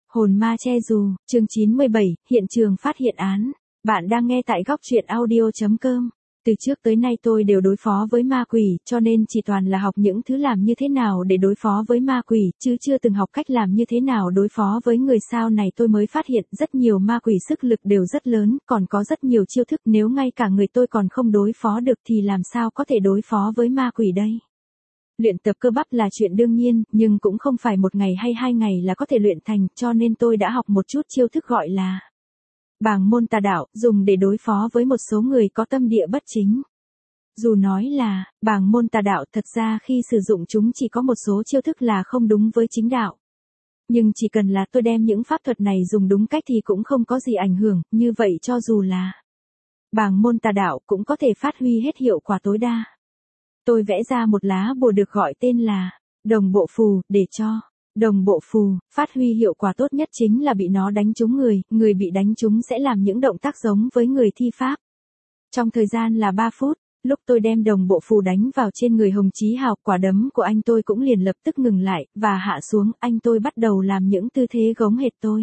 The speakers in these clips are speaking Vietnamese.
Hồn ma che dù, chương 97, hiện trường phát hiện án. Bạn đang nghe tại góc truyện audio.com. Từ trước tới nay tôi đều đối phó với ma quỷ, cho nên chỉ toàn là học những thứ làm như thế nào để đối phó với ma quỷ, chứ chưa từng học cách làm như thế nào đối phó với người. Sau này tôi mới phát hiện rất nhiều ma quỷ sức lực đều rất lớn, còn có rất nhiều chiêu thức, nếu ngay cả người tôi còn không đối phó được thì làm sao có thể đối phó với ma quỷ đây. Luyện tập cơ bắp là chuyện đương nhiên, nhưng cũng không phải một ngày hay 2 ngày là có thể luyện thành, cho nên tôi đã học một chút chiêu thức gọi là bàng môn tà đạo, dùng để đối phó với một số người có tâm địa bất chính. Dù nói là bàng môn tà đạo, thật ra khi sử dụng chúng chỉ có một số chiêu thức là không đúng với chính đạo. Nhưng chỉ cần là tôi đem những pháp thuật này dùng đúng cách thì cũng không có gì ảnh hưởng, như vậy cho dù là bàng môn tà đạo cũng có thể phát huy hết hiệu quả tối đa. Tôi vẽ ra một lá bùa được gọi tên là đồng bộ phù, để cho đồng bộ phù phát huy hiệu quả tốt nhất chính là bị nó đánh trúng người, người bị đánh trúng sẽ làm những động tác giống với người thi pháp. Trong thời gian là 3 phút, lúc tôi đem đồng bộ phù đánh vào trên người Hồng Chí Hào, quả đấm của anh tôi cũng liền lập tức ngừng lại, và hạ xuống, anh tôi bắt đầu làm những tư thế giống hệt tôi.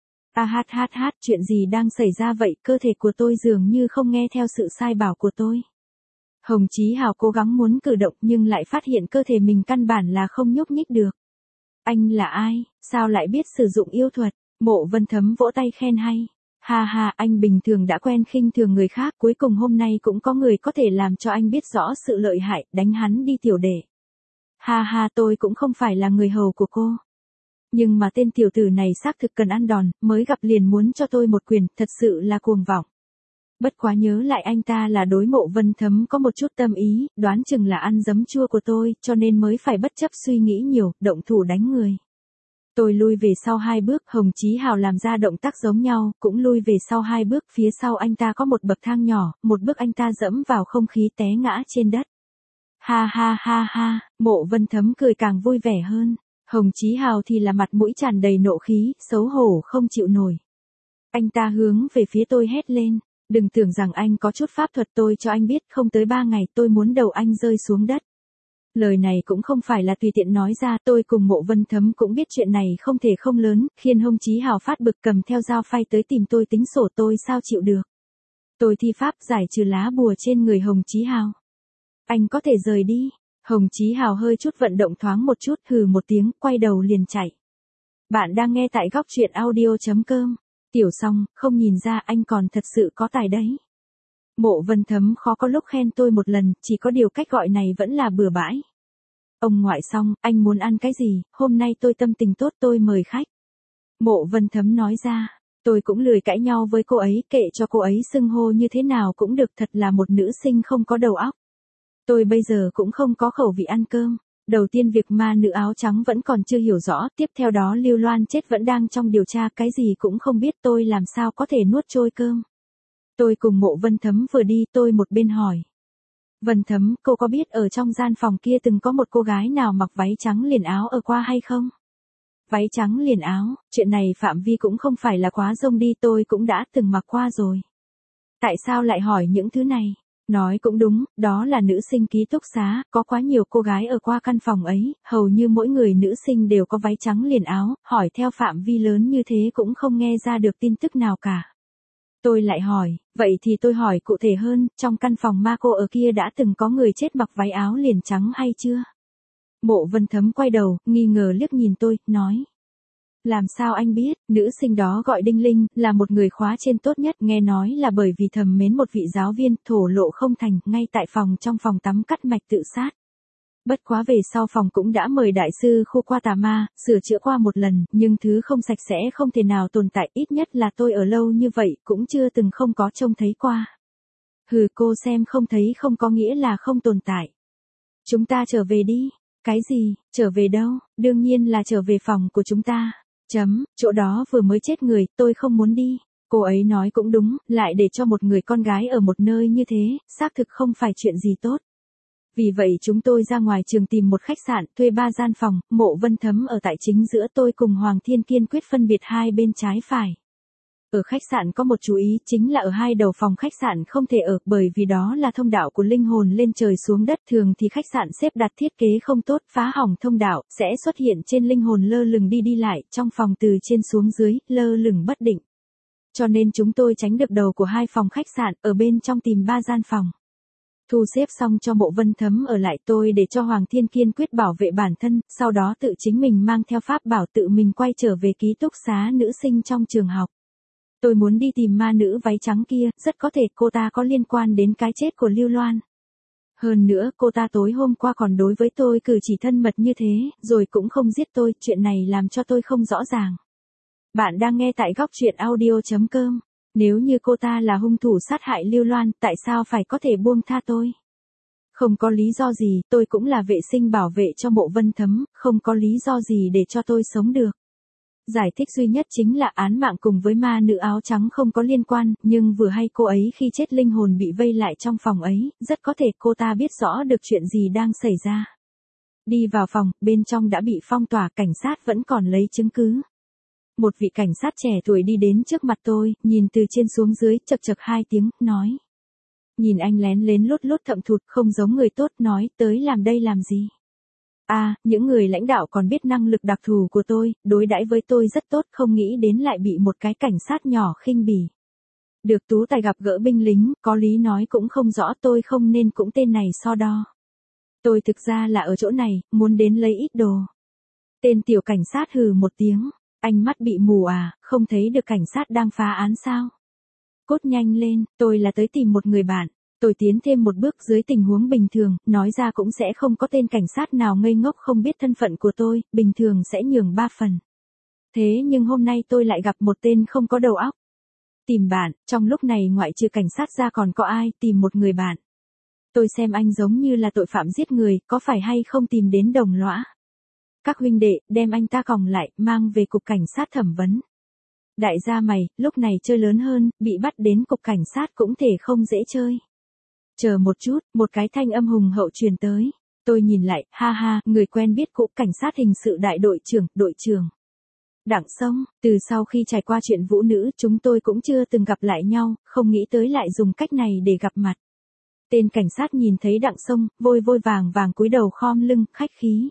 Chuyện gì đang xảy ra vậy, cơ thể của tôi dường như không nghe theo sự sai bảo của tôi. Hồng Chí Hào cố gắng muốn cử động nhưng lại phát hiện cơ thể mình căn bản là không nhúc nhích được. Anh là ai, sao lại biết sử dụng yêu thuật? Mộ Vân Thấm vỗ tay khen hay. Ha, anh bình thường đã quen khinh thường người khác, cuối cùng hôm nay cũng có người có thể làm cho anh biết rõ sự lợi hại, đánh hắn đi tiểu đệ. Ha, tôi cũng không phải là người hầu của cô. Nhưng mà tên tiểu tử này xác thực cần ăn đòn, mới gặp liền muốn cho tôi một quyền, thật sự là cuồng vọng. Bất quá nhớ lại anh ta là đối Mộ Vân Thấm có một chút tâm ý, đoán chừng là ăn giấm chua của tôi, cho nên mới phải bất chấp suy nghĩ nhiều, động thủ đánh người. Tôi lui về sau 2 bước, Hồng Chí Hào làm ra động tác giống nhau, cũng lui về sau 2 bước, phía sau anh ta có một bậc thang nhỏ, một bước anh ta dẫm vào không khí té ngã trên đất. Ha, Mộ Vân Thấm cười càng vui vẻ hơn, Hồng Chí Hào thì là mặt mũi tràn đầy nộ khí, xấu hổ không chịu nổi. Anh ta hướng về phía tôi hét lên. Đừng tưởng rằng anh có chút pháp thuật, tôi cho anh biết, không tới 3 ngày tôi muốn đầu anh rơi xuống đất. Lời này cũng không phải là tùy tiện nói ra, tôi cùng Mộ Vân Thấm cũng biết chuyện này không thể không lớn, khiến Hồng Chí Hào phát bực cầm theo dao phay tới tìm tôi tính sổ, tôi sao chịu được. Tôi thi pháp giải trừ lá bùa trên người Hồng Chí Hào. Anh có thể rời đi. Hồng Chí Hào hơi chút vận động thoáng một chút, hừ một tiếng, quay đầu liền chạy. Bạn đang nghe tại góc truyện audio.com. Tiểu Song, không nhìn ra anh còn thật sự có tài đấy. Mộ Vân Thấm khó có lúc khen tôi một lần, chỉ có điều cách gọi này vẫn là bừa bãi. Ông ngoại Song, anh muốn ăn cái gì, hôm nay tôi tâm tình tốt tôi mời khách. Mộ Vân Thấm nói ra, tôi cũng lười cãi nhau với cô ấy, kệ cho cô ấy xưng hô như thế nào cũng được, thật là một nữ sinh không có đầu óc. Tôi bây giờ cũng không có khẩu vị ăn cơm. Đầu tiên việc ma nữ áo trắng vẫn còn chưa hiểu rõ, tiếp theo đó Lưu Loan chết vẫn đang trong điều tra, cái gì cũng không biết, tôi làm sao có thể nuốt trôi cơm. Tôi cùng Mộ Vân Thấm vừa đi, tôi một bên hỏi. Vân Thấm, cô có biết ở trong gian phòng kia từng có một cô gái nào mặc váy trắng liền áo ở qua hay không? Váy trắng liền áo, chuyện này phạm vi cũng không phải là quá rông đi, tôi cũng đã từng mặc qua rồi. Tại sao lại hỏi những thứ này? Nói cũng đúng, đó là nữ sinh ký túc xá, có quá nhiều cô gái ở qua căn phòng ấy, hầu như mỗi người nữ sinh đều có váy trắng liền áo, hỏi theo phạm vi lớn như thế cũng không nghe ra được tin tức nào cả. Tôi lại hỏi, vậy thì tôi hỏi cụ thể hơn, trong căn phòng ma cô ở kia đã từng có người chết mặc váy áo liền trắng hay chưa? Mộ Vân Thấm quay đầu, nghi ngờ liếc nhìn tôi, nói. Làm sao anh biết, nữ sinh đó gọi Đinh Linh, là một người khóa trên tốt nhất, nghe nói là bởi vì thầm mến một vị giáo viên, thổ lộ không thành, ngay tại trong phòng tắm cắt mạch tự sát. Bất quá về sau phòng cũng đã mời đại sư khu qua tà ma, sửa chữa qua một lần, nhưng thứ không sạch sẽ không thể nào tồn tại, ít nhất là tôi ở lâu như vậy, cũng chưa từng không có trông thấy qua. Hừ, cô xem không thấy không có nghĩa là không tồn tại. Chúng ta trở về đi. Cái gì, trở về đâu, đương nhiên là trở về phòng của chúng ta. Chỗ đó vừa mới chết người, tôi không muốn đi. Cô ấy nói cũng đúng, lại để cho một người con gái ở một nơi như thế, xác thực không phải chuyện gì tốt. Vì vậy chúng tôi ra ngoài trường tìm một khách sạn, thuê 3 gian phòng, Mộ Vân Thấm ở tại chính giữa, tôi cùng Hoàng Thiên kiên quyết phân biệt hai bên trái phải. Ở khách sạn có một chú ý chính là ở hai đầu phòng khách sạn không thể ở bởi vì đó là thông đạo của linh hồn lên trời xuống đất. Thường thì khách sạn xếp đặt thiết kế không tốt, phá hỏng thông đạo, sẽ xuất hiện trên linh hồn lơ lửng đi lại trong phòng từ trên xuống dưới, lơ lửng bất định. Cho nên chúng tôi tránh được đầu của hai phòng khách sạn, ở bên trong tìm 3 gian phòng. Thu xếp xong cho Mộ Vân Thấm ở lại, tôi để cho Hoàng Thiên kiên quyết bảo vệ bản thân, sau đó tự chính mình mang theo pháp bảo tự mình quay trở về ký túc xá nữ sinh trong trường học. Tôi muốn đi tìm ma nữ váy trắng kia, rất có thể cô ta có liên quan đến cái chết của Lưu Loan. Hơn nữa cô ta tối hôm qua còn đối với tôi cử chỉ thân mật như thế, rồi cũng không giết tôi, chuyện này làm cho tôi không rõ ràng. Bạn đang nghe tại góc truyện audio.com. Nếu như cô ta là hung thủ sát hại Lưu Loan, tại sao phải có thể buông tha tôi? Không có lý do gì, tôi cũng là vệ sinh bảo vệ cho Mộ Vân Thấm, không có lý do gì để cho tôi sống được. Giải thích duy nhất chính là án mạng cùng với ma nữ áo trắng không có liên quan, nhưng vừa hay cô ấy khi chết linh hồn bị vây lại trong phòng ấy, rất có thể cô ta biết rõ được chuyện gì đang xảy ra. Đi vào phòng, bên trong đã bị phong tỏa, cảnh sát vẫn còn lấy chứng cứ. Một vị cảnh sát trẻ tuổi đi đến trước mặt tôi, nhìn từ trên xuống dưới, chậc chậc 2 tiếng, nói. Nhìn anh lén lén lút lút thậm thụt, không giống người tốt, nói, tới làm đây làm gì? À, những người lãnh đạo còn biết năng lực đặc thù của tôi, đối đãi với tôi rất tốt, không nghĩ đến lại bị một cái cảnh sát nhỏ khinh bỉ. Được tú tài gặp gỡ binh lính, có lý nói cũng không rõ, tôi không nên cũng tên này so đo. Tôi thực ra là ở chỗ này, muốn đến lấy ít đồ. Tên tiểu cảnh sát hừ một tiếng, anh mắt bị mù à, không thấy được cảnh sát đang phá án sao? Cốt nhanh lên, tôi là tới tìm một người bạn. Tôi tiến thêm một bước, dưới tình huống bình thường, nói ra cũng sẽ không có tên cảnh sát nào ngây ngốc không biết thân phận của tôi, bình thường sẽ nhường 3 phần. Thế nhưng hôm nay tôi lại gặp một tên không có đầu óc. Tìm bạn, trong lúc này ngoại trừ cảnh sát ra còn có ai, tìm một người bạn. Tôi xem anh giống như là tội phạm giết người, có phải hay không tìm đến đồng lõa. Các huynh đệ, đem anh ta còng lại, mang về cục cảnh sát thẩm vấn. Đại gia mày, lúc này chơi lớn hơn, bị bắt đến cục cảnh sát cũng thể không dễ chơi. Chờ một chút, một cái thanh âm hùng hậu truyền tới. Tôi nhìn lại, ha ha, người quen biết cũ, cảnh sát hình sự đại đội trưởng. Đặng Sông, từ sau khi trải qua chuyện vũ nữ, chúng tôi cũng chưa từng gặp lại nhau, không nghĩ tới lại dùng cách này để gặp mặt. Tên cảnh sát nhìn thấy Đặng Sông, vội vàng cúi đầu khom lưng, khách khí.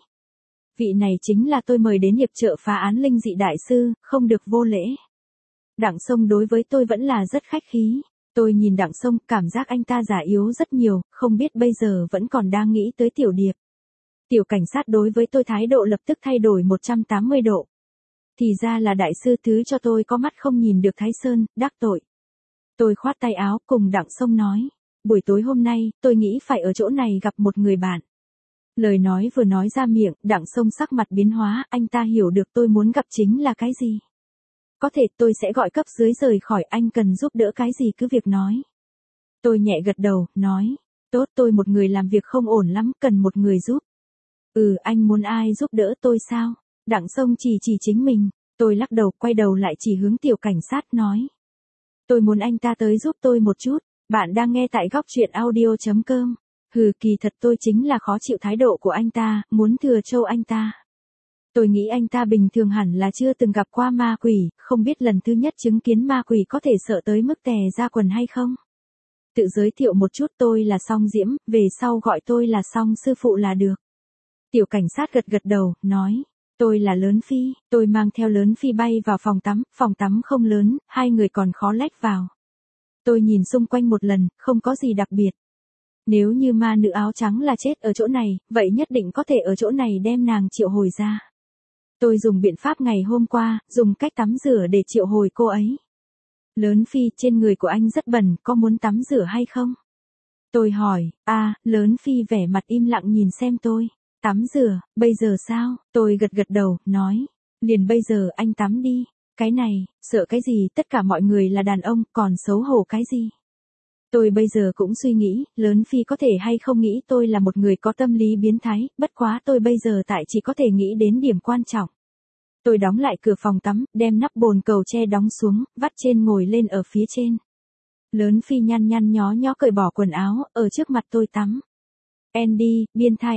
Vị này chính là tôi mời đến hiệp trợ phá án linh dị đại sư, không được vô lễ. Đặng Sông đối với tôi vẫn là rất khách khí. Tôi nhìn Đặng Sông, cảm giác anh ta già yếu rất nhiều, không biết bây giờ vẫn còn đang nghĩ tới Tiểu Điệp. Tiểu cảnh sát đối với tôi thái độ lập tức thay đổi 180 độ. Thì ra là đại sư thứ cho tôi có mắt không nhìn được Thái Sơn, đắc tội. Tôi khoát tay áo cùng Đặng Sông nói. Buổi tối hôm nay, tôi nghĩ phải ở chỗ này gặp một người bạn. Lời nói vừa nói ra miệng, Đặng Sông sắc mặt biến hóa, anh ta hiểu được tôi muốn gặp chính là cái gì. Có thể tôi sẽ gọi cấp dưới rời khỏi, anh cần giúp đỡ cái gì cứ việc nói. Tôi nhẹ gật đầu, nói. Tốt, tôi một người làm việc không ổn lắm, cần một người giúp. Anh muốn ai giúp đỡ tôi sao? Đặng Sông chỉ chính mình. Tôi lắc đầu, quay đầu lại chỉ hướng tiểu cảnh sát, nói. Tôi muốn anh ta tới giúp tôi một chút. Bạn đang nghe tại góc truyện audio.com. Kỳ thật tôi chính là khó chịu thái độ của anh ta, muốn thừa châu anh ta. Tôi nghĩ anh ta bình thường hẳn là chưa từng gặp qua ma quỷ, không biết lần thứ nhất chứng kiến ma quỷ có thể sợ tới mức tè ra quần hay không. Tự giới thiệu một chút, tôi là Song Diễm, về sau gọi tôi là Song sư phụ là được. Tiểu cảnh sát gật đầu, nói. Tôi là Lớn Phi, tôi mang theo Lớn Phi bay vào phòng tắm không lớn, 2 người còn khó lách vào. Tôi nhìn xung quanh một lần, không có gì đặc biệt. Nếu như ma nữ áo trắng là chết ở chỗ này, vậy nhất định có thể ở chỗ này đem nàng triệu hồi ra. Tôi dùng biện pháp ngày hôm qua, dùng cách tắm rửa để triệu hồi cô ấy. Lớn Phi, trên người của anh rất bẩn, có muốn tắm rửa hay không? Tôi hỏi, Lớn Phi vẻ mặt im lặng nhìn xem tôi. Tắm rửa, bây giờ sao? Tôi gật đầu, nói. Liền bây giờ anh tắm đi. Cái này, sợ cái gì, tất cả mọi người là đàn ông, còn xấu hổ cái gì? Tôi bây giờ cũng suy nghĩ, Lớn Phi có thể hay không nghĩ tôi là một người có tâm lý biến thái, bất quá tôi bây giờ tại chỉ có thể nghĩ đến điểm quan trọng. Tôi đóng lại cửa phòng tắm, đem nắp bồn cầu tre đóng xuống, vắt trên ngồi lên ở phía trên. Lớn Phi nhăn nhó cởi bỏ quần áo, ở trước mặt tôi tắm. Andy, biên thai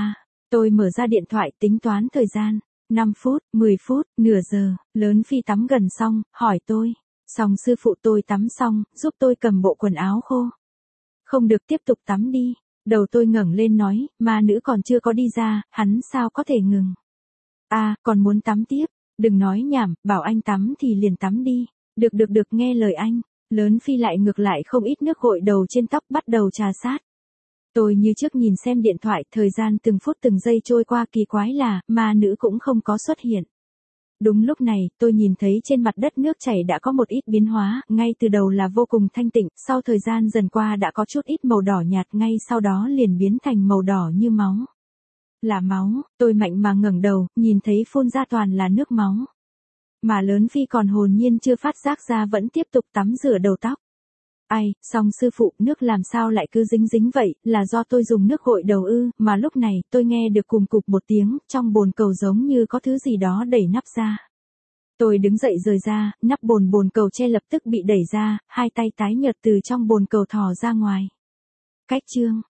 Tôi mở ra điện thoại tính toán thời gian. 5 phút, 10 phút, nửa giờ, Lớn Phi tắm gần xong, hỏi tôi. Xong sư phụ tôi tắm xong, giúp tôi cầm bộ quần áo khô. Không được tiếp tục tắm đi. Đầu tôi ngẩng lên nói, ma nữ còn chưa có đi ra, hắn sao có thể ngừng. À, còn muốn tắm tiếp. Đừng nói nhảm, bảo anh tắm thì liền tắm đi. Được nghe lời anh. Lớn Phi lại ngược lại không ít nước gội đầu trên tóc bắt đầu trà sát. Tôi như trước nhìn xem điện thoại, thời gian từng phút từng giây trôi qua, kỳ quái là, ma nữ cũng không có xuất hiện. Đúng lúc này, tôi nhìn thấy trên mặt đất nước chảy đã có một ít biến hóa, ngay từ đầu là vô cùng thanh tịnh, sau thời gian dần qua đã có chút ít màu đỏ nhạt, ngay sau đó liền biến thành màu đỏ như máu. Là máu, tôi mạnh mà ngẩng đầu, nhìn thấy phun ra toàn là nước máu. Mà Lớn Phi còn hồn nhiên chưa phát giác ra vẫn tiếp tục tắm rửa đầu tóc. Ai, xong sư phụ, nước làm sao lại cứ dính dính vậy, là do tôi dùng nước gội đầu ư, mà lúc này, tôi nghe được cùm cụp một tiếng, trong bồn cầu giống như có thứ gì đó đẩy nắp ra. Tôi đứng dậy rời ra, nắp bồn cầu tre lập tức bị đẩy ra, hai tay tái nhợt từ trong bồn cầu thò ra ngoài. Cách chương